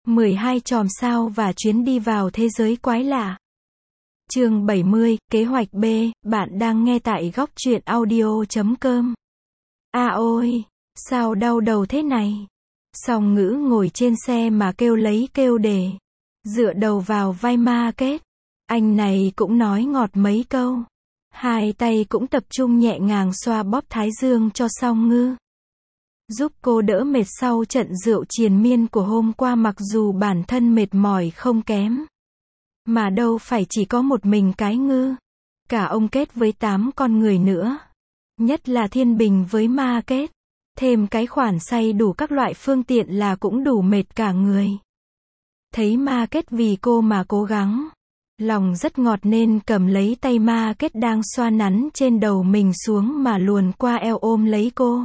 12 chòm sao và chuyến đi vào thế giới quái lạ. Chương 70, kế hoạch B, bạn đang nghe tại góc truyện audio.com. À ôi, sao đau đầu thế này? Song Ngữ ngồi trên xe mà kêu lấy kêu để, dựa đầu vào vai Ma Kết. Anh này cũng nói ngọt mấy câu. Hai tay cũng tập trung nhẹ nhàng xoa bóp thái dương cho Song Ngữ, giúp cô đỡ mệt sau trận rượu triền miên của hôm qua, mặc dù bản thân mệt mỏi không kém. Mà đâu phải chỉ có một mình cái Ngư. Cả ông Kết với 8 con người nữa. Nhất là Thiên Bình với Ma Kết. Thêm cái khoản say đủ các loại phương tiện là cũng đủ mệt cả người. Thấy Ma Kết vì cô mà cố gắng. Lòng rất ngọt nên cầm lấy tay Ma Kết đang xoa nắn trên đầu mình xuống mà luồn qua eo ôm lấy cô.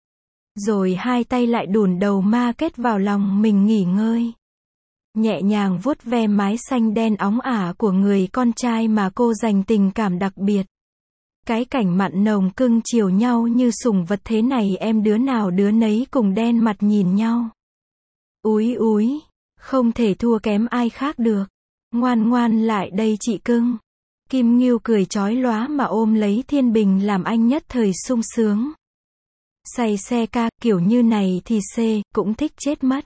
Rồi hai tay lại đùn đầu Ma Kết vào lòng mình nghỉ ngơi. Nhẹ nhàng vuốt ve mái xanh đen óng ả của người con trai mà cô dành tình cảm đặc biệt. Cái cảnh mặn nồng cưng chiều nhau như sủng vật thế này em đứa nào đứa nấy cùng đen mặt nhìn nhau. Úi úi, không thể thua kém ai khác được. Ngoan ngoan lại đây chị cưng. Kim Ngưu cười chói lóa mà ôm lấy Thiên Bình làm anh nhất thời sung sướng. Say xe ca, kiểu như này thì C, cũng thích chết mất.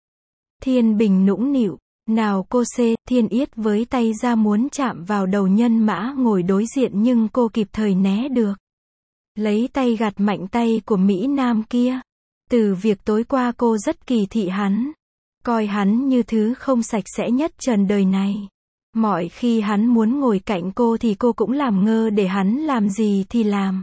Thiên Bình nũng nịu, nào cô C, Thiên Yết với tay ra muốn chạm vào đầu nhân mã ngồi đối diện nhưng cô kịp thời né được. Lấy tay gạt mạnh tay của Mỹ Nam kia. Từ việc tối qua cô rất kỳ thị hắn. Coi hắn như thứ không sạch sẽ nhất trần đời này. Mọi khi hắn muốn ngồi cạnh cô thì cô cũng làm ngơ để hắn làm gì thì làm.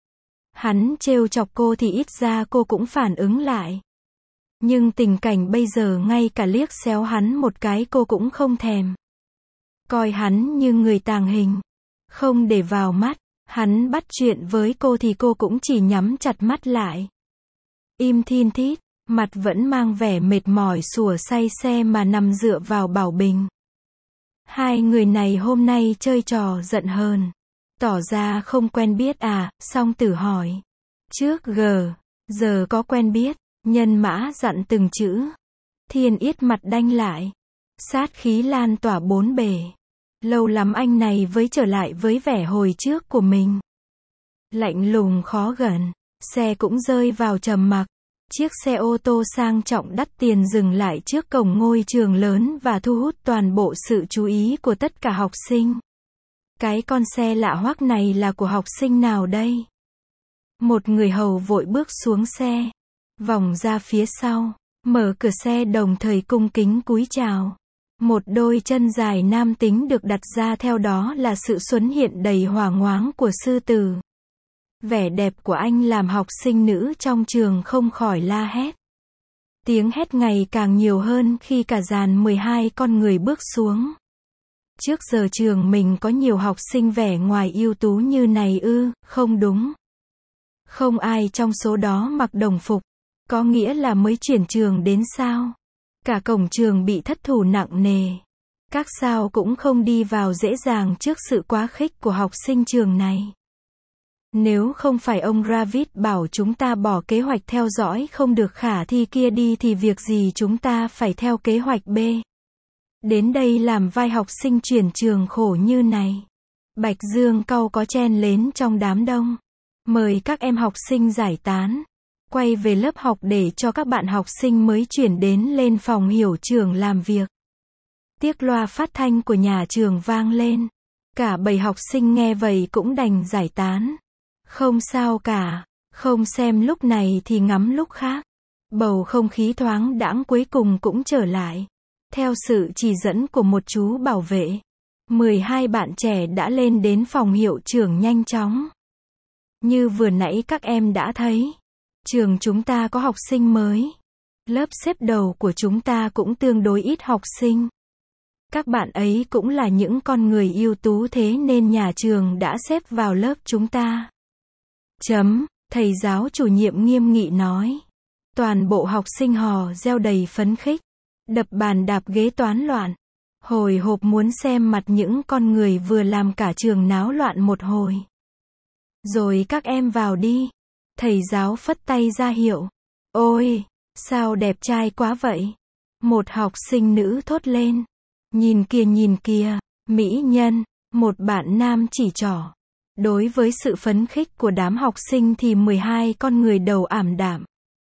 Hắn trêu chọc cô thì ít ra cô cũng phản ứng lại. Nhưng tình cảnh bây giờ ngay cả liếc xéo hắn một cái cô cũng không thèm. Coi hắn như người tàng hình. Không để vào mắt. Hắn bắt chuyện với cô thì cô cũng chỉ nhắm chặt mắt lại. Im thin thít. Mặt vẫn mang vẻ mệt mỏi sủa say xe mà nằm dựa vào bảo bình. Hai người này hôm nay chơi trò giận hờn. Tỏ ra không quen biết à, Song Tử hỏi. Trước giờ có quen biết, nhân mã dặn từng chữ. Thiên Yết mặt đanh lại. Sát khí lan tỏa bốn bề. Lâu lắm anh này mới trở lại với vẻ hồi trước của mình. Lạnh lùng khó gần, xe cũng rơi vào trầm mặc. Chiếc xe ô tô sang trọng đắt tiền dừng lại trước cổng ngôi trường lớn và thu hút toàn bộ sự chú ý của tất cả học sinh. Cái con xe lạ hoắc này là của học sinh nào đây? Một người hầu vội bước xuống xe, vòng ra phía sau, mở cửa xe đồng thời cung kính cúi chào. Một đôi chân dài nam tính được đặt ra, theo đó là sự xuất hiện đầy hỏa nhoáng của sư tử. Vẻ đẹp của anh làm học sinh nữ trong trường không khỏi la hét. Tiếng hét ngày càng nhiều hơn khi cả dàn 12 con người bước xuống. Trước giờ trường mình có nhiều học sinh vẻ ngoài ưu tú như này ư? Không đúng. Không ai trong số đó mặc đồng phục. Có nghĩa là mới chuyển trường đến sao? Cả cổng trường bị thất thủ nặng nề. Các sao cũng không đi vào dễ dàng trước sự quá khích của học sinh trường này. Nếu không phải ông Ravid bảo chúng ta bỏ kế hoạch theo dõi không được khả thi kia đi thì việc gì chúng ta phải theo kế hoạch B. Đến đây làm vai học sinh chuyển trường khổ như này. Bạch Dương cau có chen lén trong đám đông. Mời các em học sinh giải tán. Quay về lớp học để cho các bạn học sinh mới chuyển đến lên phòng hiệu trưởng làm việc. Tiếc loa phát thanh của nhà trường vang lên. Cả bầy học sinh nghe vậy cũng đành giải tán. Không sao cả, không xem lúc này thì ngắm lúc khác. Bầu không khí thoáng đãng cuối cùng cũng trở lại. Theo sự chỉ dẫn của một chú bảo vệ, 12 bạn trẻ đã lên đến phòng hiệu trưởng nhanh chóng. Như vừa nãy các em đã thấy, trường chúng ta có học sinh mới. Lớp xếp đầu của chúng ta cũng tương đối ít học sinh. Các bạn ấy cũng là những con người ưu tú, thế nên nhà trường đã xếp vào lớp chúng ta. Thầy giáo chủ nhiệm nghiêm nghị nói. Toàn bộ học sinh hò reo đầy phấn khích. Đập bàn đạp ghế toán loạn. Hồi hộp muốn xem mặt những con người vừa làm cả trường náo loạn một hồi. Rồi các em vào đi. Thầy giáo phất tay ra hiệu. Ôi, sao đẹp trai quá vậy. Một học sinh nữ thốt lên. Nhìn kìa, mỹ nhân, một bạn nam chỉ trỏ. Đối với sự phấn khích của đám học sinh thì 12 con người đầu ảm đạm.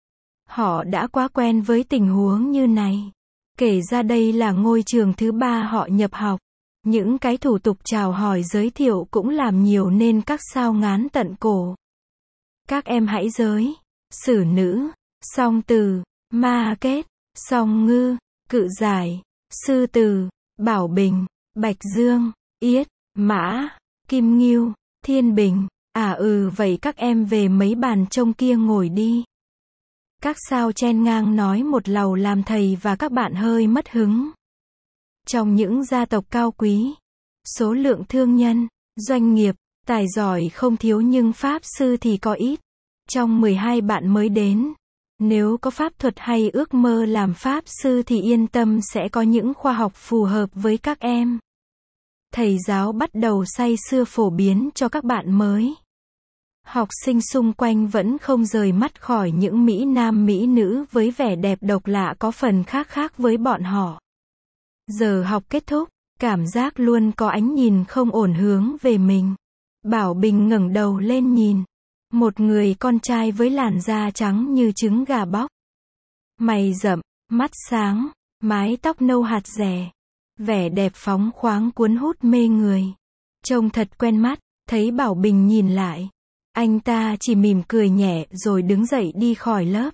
Họ đã quá quen với tình huống như này. Kể ra đây là ngôi trường thứ 3 họ nhập học. Những cái thủ tục chào hỏi giới thiệu cũng làm nhiều nên các sao ngán tận cổ. Các em hãy giới, xử nữ, song từ, ma kết, song ngư, cự giải, sư từ, bảo bình, bạch dương, yết, mã, kim ngưu, thiên bình. Vậy các em về mấy bàn trông kia ngồi đi. Các sao chen ngang nói một lầu làm thầy và các bạn hơi mất hứng. Trong những gia tộc cao quý, số lượng thương nhân, doanh nghiệp, tài giỏi không thiếu nhưng pháp sư thì có ít. Trong 12 bạn mới đến, nếu có pháp thuật hay ước mơ làm pháp sư thì yên tâm sẽ có những khoa học phù hợp với các em. Thầy giáo bắt đầu say sưa phổ biến cho các bạn mới. Học sinh xung quanh vẫn không rời mắt khỏi những mỹ nam mỹ nữ với vẻ đẹp độc lạ có phần khác với bọn họ. Giờ học kết thúc, cảm giác luôn có ánh nhìn không ổn hướng về mình. Bảo Bình ngẩng đầu lên nhìn. Một người con trai với làn da trắng như trứng gà bóc. Mày rậm, mắt sáng, mái tóc nâu hạt dẻ. Vẻ đẹp phóng khoáng cuốn hút mê người. Trông thật quen mắt, thấy Bảo Bình nhìn lại. Anh ta chỉ mỉm cười nhẹ rồi đứng dậy đi khỏi lớp.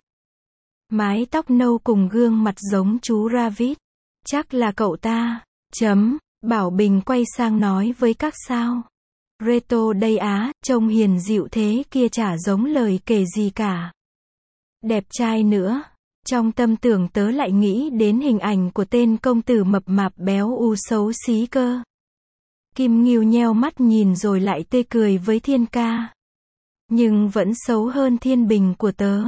Mái tóc nâu cùng gương mặt giống chú Rabbit. Chắc là cậu ta. Bảo Bình quay sang nói với các sao. Reto đây á, trông hiền dịu thế kia chả giống lời kể gì cả. Đẹp trai nữa. Trong tâm tưởng tớ lại nghĩ đến hình ảnh của tên công tử mập mạp béo u xấu xí cơ. Kim Ngưu nheo mắt nhìn rồi lại tươi cười với Thiên Ca. Nhưng vẫn xấu hơn Thiên Bình của tớ.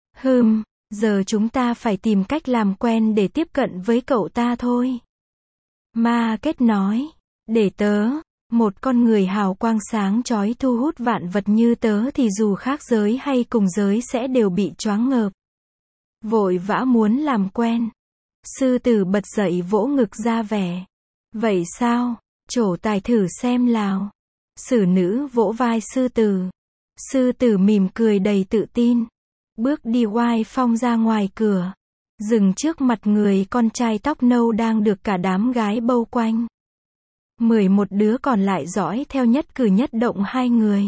Giờ chúng ta phải tìm cách làm quen để tiếp cận với cậu ta thôi. Ma Kết nói. Để tớ, một con người hào quang sáng chói thu hút vạn vật như tớ thì dù khác giới hay cùng giới sẽ đều bị choáng ngợp. Vội vã muốn làm quen. Sư tử bật dậy vỗ ngực ra vẻ. Vậy sao? Trổ tài thử xem nào. Xử nữ vỗ vai sư tử. Sư tử mỉm cười đầy tự tin. Bước đi oai phong ra ngoài cửa. Dừng trước mặt người con trai tóc nâu đang được cả đám gái bâu quanh. 11 đứa còn lại dõi theo nhất cử nhất động hai người.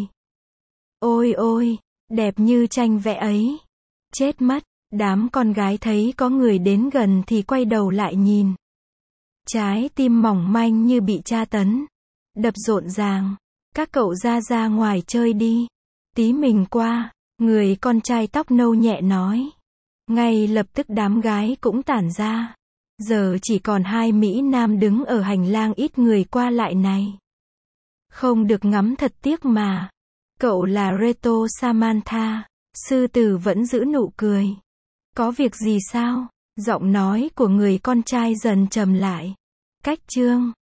Ôi, đẹp như tranh vẽ ấy. Chết mất, đám con gái thấy có người đến gần thì quay đầu lại nhìn. Trái tim mỏng manh như bị tra tấn. Đập rộn ràng. Các cậu ra ngoài chơi đi. Tí mình qua, người con trai tóc nâu nhẹ nói. Ngay lập tức đám gái cũng tản ra. Giờ chỉ còn hai mỹ nam đứng ở hành lang ít người qua lại này. Không được ngắm thật tiếc mà. Cậu là Reto Samantha. Sư tử vẫn giữ nụ cười. Có việc gì sao? Giọng nói của người con trai dần trầm lại. Cách chương